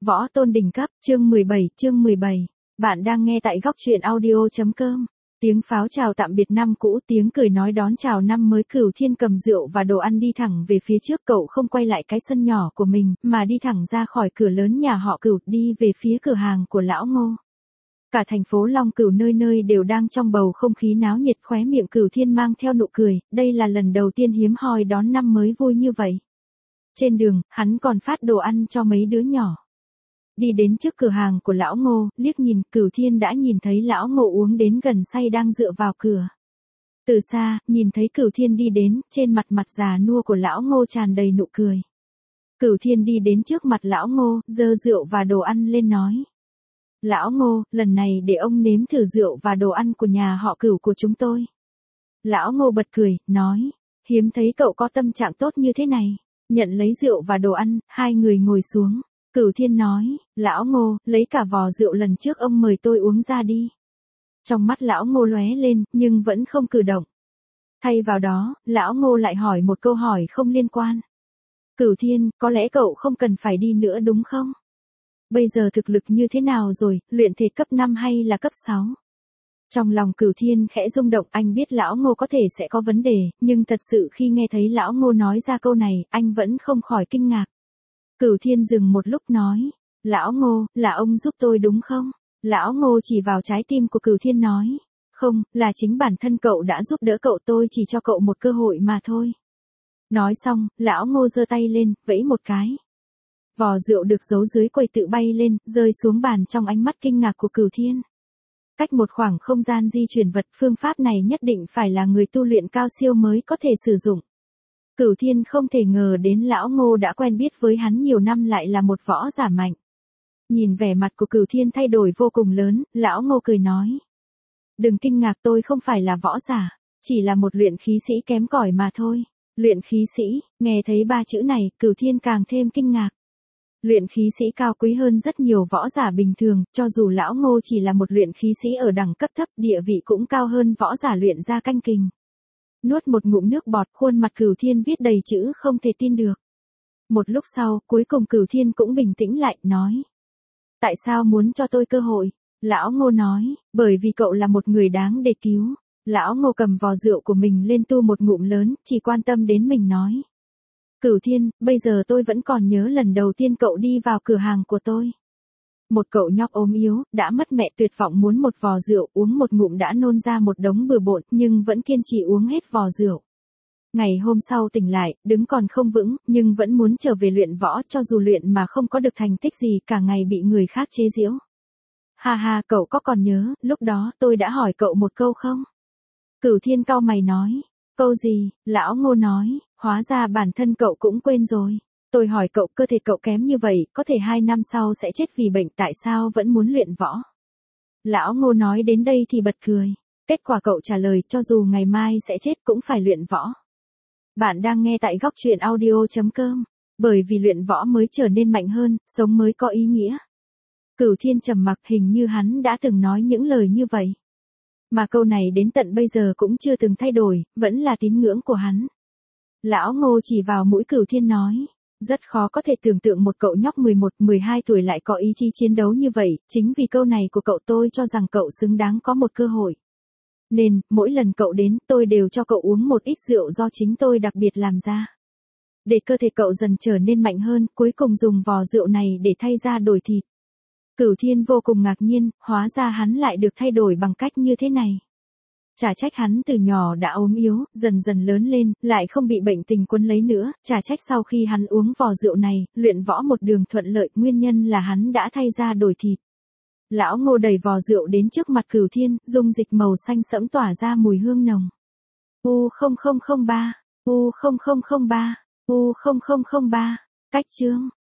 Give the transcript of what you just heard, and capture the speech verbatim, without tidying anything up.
Võ tôn đỉnh cấp, chương mười bảy, chương mười bảy. Bạn đang nghe tại góc truyện audio.com. Tiếng pháo chào tạm biệt năm cũ, tiếng cười nói đón chào năm mới. Cửu Thiên cầm rượu và đồ ăn đi thẳng về phía trước, cậu không quay lại cái sân nhỏ của mình, mà đi thẳng ra khỏi cửa lớn nhà họ Cửu, đi về phía cửa hàng của lão Ngô. Cả thành phố Long Cửu nơi nơi đều đang trong bầu không khí náo nhiệt, khóe miệng Cửu Thiên mang theo nụ cười, đây là lần đầu tiên hiếm hoi đón năm mới vui như vậy. Trên đường, hắn còn phát đồ ăn cho mấy đứa nhỏ. Đi đến trước cửa hàng của lão Ngô, liếc nhìn, Cửu Thiên đã nhìn thấy lão Ngô uống đến gần say đang dựa vào cửa. Từ xa, nhìn thấy Cửu Thiên đi đến, trên mặt mặt già nua của lão Ngô tràn đầy nụ cười. Cửu Thiên đi đến trước mặt lão Ngô, giơ rượu và đồ ăn lên nói. Lão Ngô, lần này để ông nếm thử rượu và đồ ăn của nhà họ Cửu của chúng tôi. Lão Ngô bật cười, nói, hiếm thấy cậu có tâm trạng tốt như thế này. Nhận lấy rượu và đồ ăn, hai người ngồi xuống. Cửu Thiên nói, lão Ngô, lấy cả vò rượu lần trước ông mời tôi uống ra đi. Trong mắt lão Ngô lóe lên, nhưng vẫn không cử động. Thay vào đó, lão Ngô lại hỏi một câu hỏi không liên quan. Cửu Thiên, có lẽ cậu không cần phải đi nữa đúng không? Bây giờ thực lực như thế nào rồi, luyện thể cấp năm hay là cấp sáu? Trong lòng Cửu Thiên khẽ rung động, anh biết lão Ngô có thể sẽ có vấn đề, nhưng thật sự khi nghe thấy lão Ngô nói ra câu này, anh vẫn không khỏi kinh ngạc. Cửu Thiên dừng một lúc nói, lão Ngô, là ông giúp tôi đúng không? Lão Ngô chỉ vào trái tim của Cửu Thiên nói, không, là chính bản thân cậu đã giúp đỡ cậu, tôi chỉ cho cậu một cơ hội mà thôi. Nói xong, lão Ngô giơ tay lên, vẫy một cái. Vò rượu được giấu dưới quầy tự bay lên, rơi xuống bàn trong ánh mắt kinh ngạc của Cửu Thiên. Cách một khoảng không gian di chuyển vật, phương pháp này nhất định phải là người tu luyện cao siêu mới có thể sử dụng. Cửu Thiên không thể ngờ đến lão Ngô đã quen biết với hắn nhiều năm lại là một võ giả mạnh. Nhìn vẻ mặt của Cửu Thiên thay đổi vô cùng lớn, lão Ngô cười nói. Đừng kinh ngạc, tôi không phải là võ giả, chỉ là một luyện khí sĩ kém cỏi mà thôi. Luyện khí sĩ, nghe thấy ba chữ này, Cửu Thiên càng thêm kinh ngạc. Luyện khí sĩ cao quý hơn rất nhiều võ giả bình thường, cho dù lão Ngô chỉ là một luyện khí sĩ ở đẳng cấp thấp, địa vị cũng cao hơn võ giả luyện ra canh kình. Nuốt một ngụm nước bọt, khuôn mặt Cửu Thiên viết đầy chữ không thể tin được. Một lúc sau, cuối cùng Cửu Thiên cũng bình tĩnh lại, nói. Tại sao muốn cho tôi cơ hội? Lão Ngô nói, bởi vì cậu là một người đáng để cứu. Lão Ngô cầm vò rượu của mình lên tu một ngụm lớn, chỉ quan tâm đến mình nói. Cửu Thiên, bây giờ tôi vẫn còn nhớ lần đầu tiên cậu đi vào cửa hàng của tôi. Một cậu nhóc ốm yếu, đã mất mẹ, tuyệt vọng muốn một vò rượu, uống một ngụm đã nôn ra một đống bừa bộn, nhưng vẫn kiên trì uống hết vò rượu. Ngày hôm sau tỉnh lại, đứng còn không vững, nhưng vẫn muốn trở về luyện võ, cho dù luyện mà không có được thành tích gì, cả ngày bị người khác chế giễu. Ha ha, cậu có còn nhớ, lúc đó tôi đã hỏi cậu một câu không? Cửu Thiên cau mày nói, câu gì? Lão Ngô nói, hóa ra bản thân cậu cũng quên rồi. Tôi hỏi cậu, cơ thể cậu kém như vậy, có thể hai năm sau sẽ chết vì bệnh, tại sao vẫn muốn luyện võ? Lão Ngô nói đến đây thì bật cười. Kết quả cậu trả lời, cho dù ngày mai sẽ chết cũng phải luyện võ. Bạn đang nghe tại góc truyện audio.com. Bởi vì luyện võ mới trở nên mạnh hơn, sống mới có ý nghĩa. Cửu Thiên trầm mặc, hình như hắn đã từng nói những lời như vậy. Mà câu này đến tận bây giờ cũng chưa từng thay đổi, vẫn là tín ngưỡng của hắn. Lão Ngô chỉ vào mũi Cửu Thiên nói. Rất khó có thể tưởng tượng một cậu nhóc mười một, mười hai tuổi lại có ý chí chiến đấu như vậy, chính vì câu này của cậu tôi cho rằng cậu xứng đáng có một cơ hội. Nên, mỗi lần cậu đến, tôi đều cho cậu uống một ít rượu do chính tôi đặc biệt làm ra. Để cơ thể cậu dần trở nên mạnh hơn, cuối cùng dùng vò rượu này để thay ra đổi thịt. Cửu Thiên vô cùng ngạc nhiên, hóa ra hắn lại được thay đổi bằng cách như thế này. Chả trách hắn từ nhỏ đã ốm yếu, dần dần lớn lên, lại không bị bệnh tình quấn lấy nữa, chả trách sau khi hắn uống vò rượu này, luyện võ một đường thuận lợi, nguyên nhân là hắn đã thay ra đổi thịt. Lão Ngô đẩy vò rượu đến trước mặt Cửu Thiên, dung dịch màu xanh sẫm tỏa ra mùi hương nồng. U không không không ba, U không không không ba, U không không không ba, cách chương.